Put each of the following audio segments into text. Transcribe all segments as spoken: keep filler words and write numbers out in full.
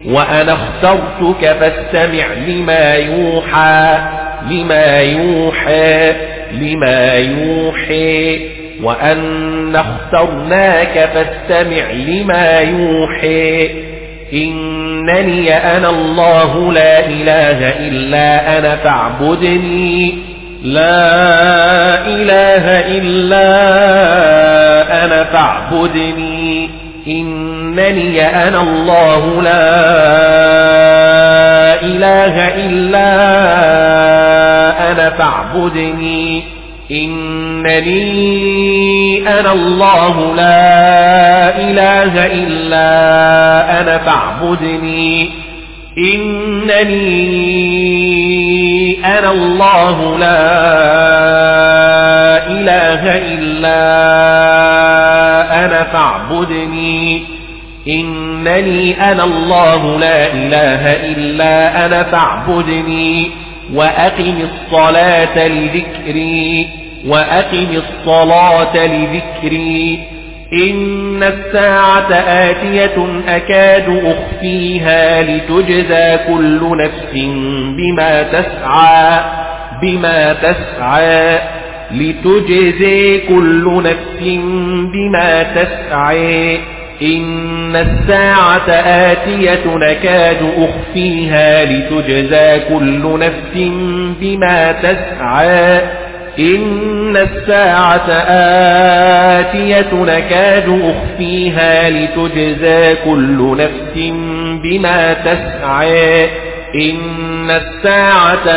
وأنا اخترتك فاستمع لما يوحى لما يوحى لما يوحي وأنا اخترناك فاستمع لما يوحي إنني أنا الله لا إله إلا أنا فاعبدني لا إله إلا أنا فاعبدني إنني أنا الله لا إله إلا أنا فاعبدني إنني أنا الله لا إله إلا أنا فاعبدني إنني أنا الله لا إله إلا أنا فاعبدني إنني أنا الله لا إله إلا أنا فاعبدني وأقم الصلاة لذكري وأقم الصلاة لذكري إن الساعة آتية أكاد أخفيها لتجزى كل نفس بما تسعى بما تسعى لتجزي كل نفس بما تسعى إن الساعة آتية أكاد أخفيها لتجزى كل نفس بما تسعى إن الساعة آتية أكاد أخفيها لتجزى كل نفس بما تسعى إن الساعة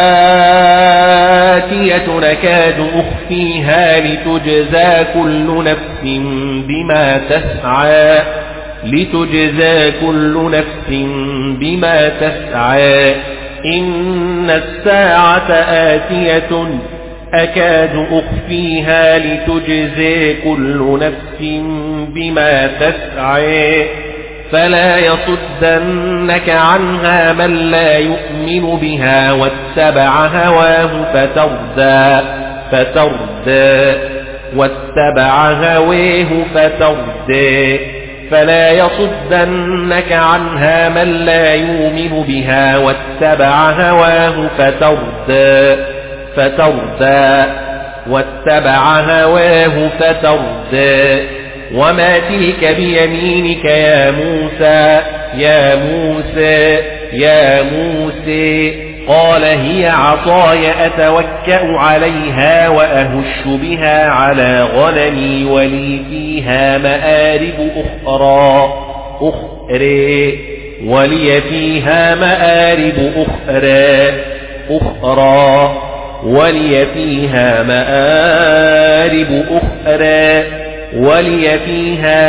آتية أكاد أخفيها لتجزى كل نفس بما تسعى لتجزى كل نفس بما تسعى إن الساعة آتية أكاد أخفيها لتجزي كل نفس بما تسعى فلا يصدنك عنها من لا يؤمن بها واتبع هواه فتردى فتردى واتبع هواه فتردى فلا يصدنك عنها من لا يؤمن بها واتبع هواه فتردى فتردى واتبع هواه فتردى وما تلك بيمينك يا موسى يا موسى يا موسى قال هي عصاي أتوكأ عليها وأهش بها على غنمي ولي فيها مآرب أخرى أخرى ولي فيها مآرب أخرى أخرى ولي فيها مآرب أخرى ولي فيها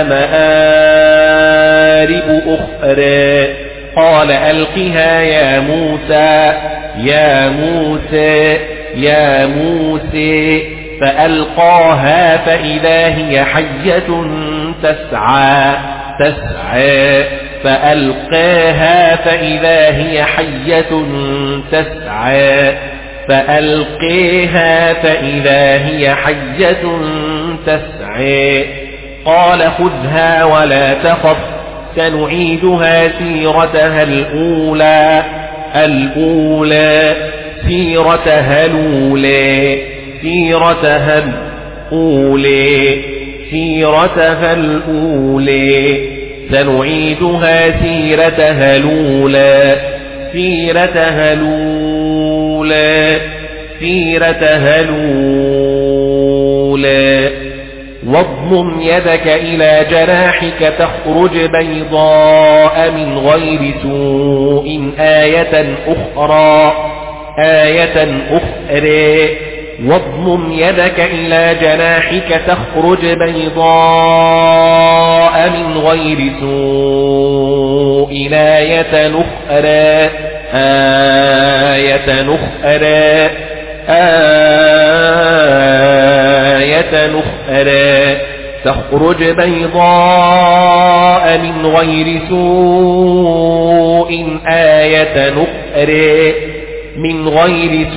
مآرب أخرى قال ألقها يا موسى يا موسى يا موسى فألقاها فإذا هي حية تسعى تسعى فألقاها فإذا هي حية تسعى فألقيها فإذا هي حية تسعى قال خذها ولا تخف سنعيدها سيرتها الأولى الأولى سيرتها الأولى سيرتها الأولى سيرتها الأولى سنعيدها سيرتها الأولى سيرتها الأولى سيرتها الأولى واضمم يدك إلى جناحك تخرج بيضاء من غير سوء آية أخرى آية أخرى واضمم يدك إلى جناحك تخرج بيضاء من غير سوء آية أخرى آية أخرى آية أخرى تخرج بيضاء من غير سوء آية أخرى من غير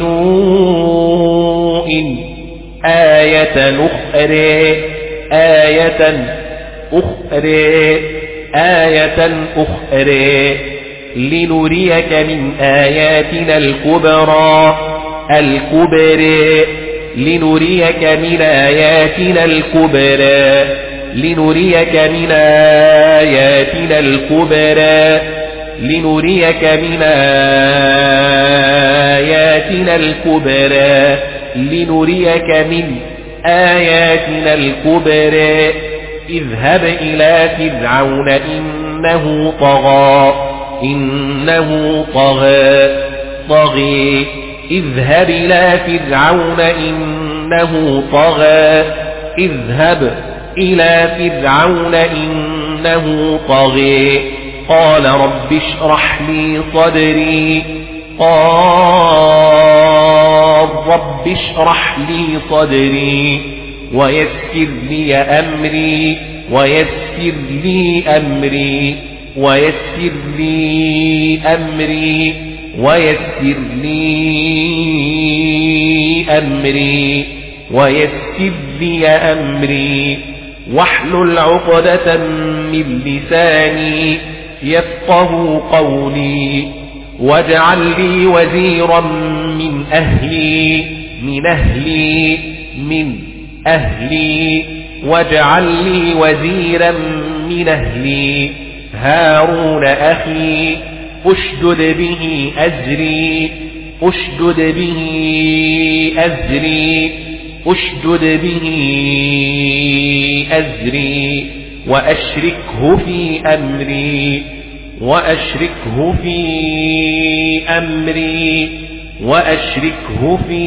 سوء آية أخرى آية أخرى آية أخرى لنريك من آياتنا الكبرى الكبرى لنريك من آياتنا الكبرى لنريك من آياتنا الكبرى لنريك من آياتنا الكبرى لنريك من آياتنا الكبرى اذهب إلى فرعون إنه طغى إنه طغى طغي اذهب إلى فرعون إنه طغى اذهب إلى فرعون إنه طغى قال رب اشرح لي صدري قال رب اشرح لي صدري ويسر لي أمري ويسر لي أمري ويسر لي أمري ويسر لي أمري ويسر لي أمري واحلل عقدة من لساني يفقه قولي واجعل لي وزيرا من أهلي من أهلي من أهلي واجعل لي وزيرا من أهلي هارون أخي أشدد به أزري أشدد به أزري أشدد به أزري وأشركه في أمري وأشركه في أمري وأشركه في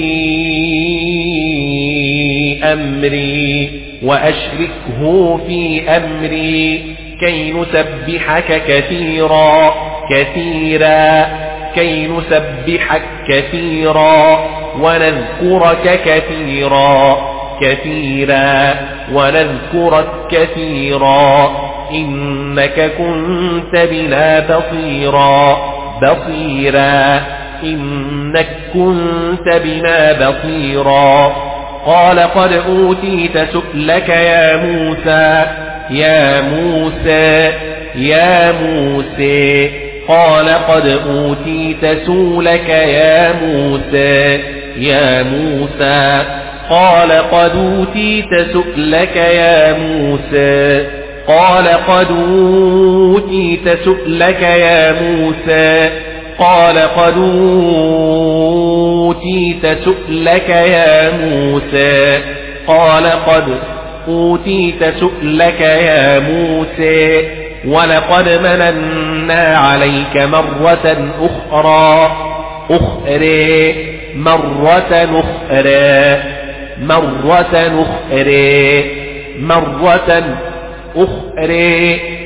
أمري وأشركه في أمري كي نسبحك كثيرا كثيرا كي نسبحك كثيرا ونذكرك كثيرا كثيرا ونذكرك كثيرا إنك كنت بنا بصيرا بصيرا إنك كنت بنا بصيرا قال قد أوتيت سؤلك يا موسى يا موسى يا موسى قال قد أوتيت سؤلك يا موسى يا موسى قال قد أوتيت سؤلك يا موسى قال قد أوتيت سؤلك يا موسى قال قد أوتيت سؤلك يا موسى قال قد أوتيت سؤلك يا موسى ولقد مننا عليك مرة أخرى أخرى مرة أخرى مرة أخرى مرة أخرى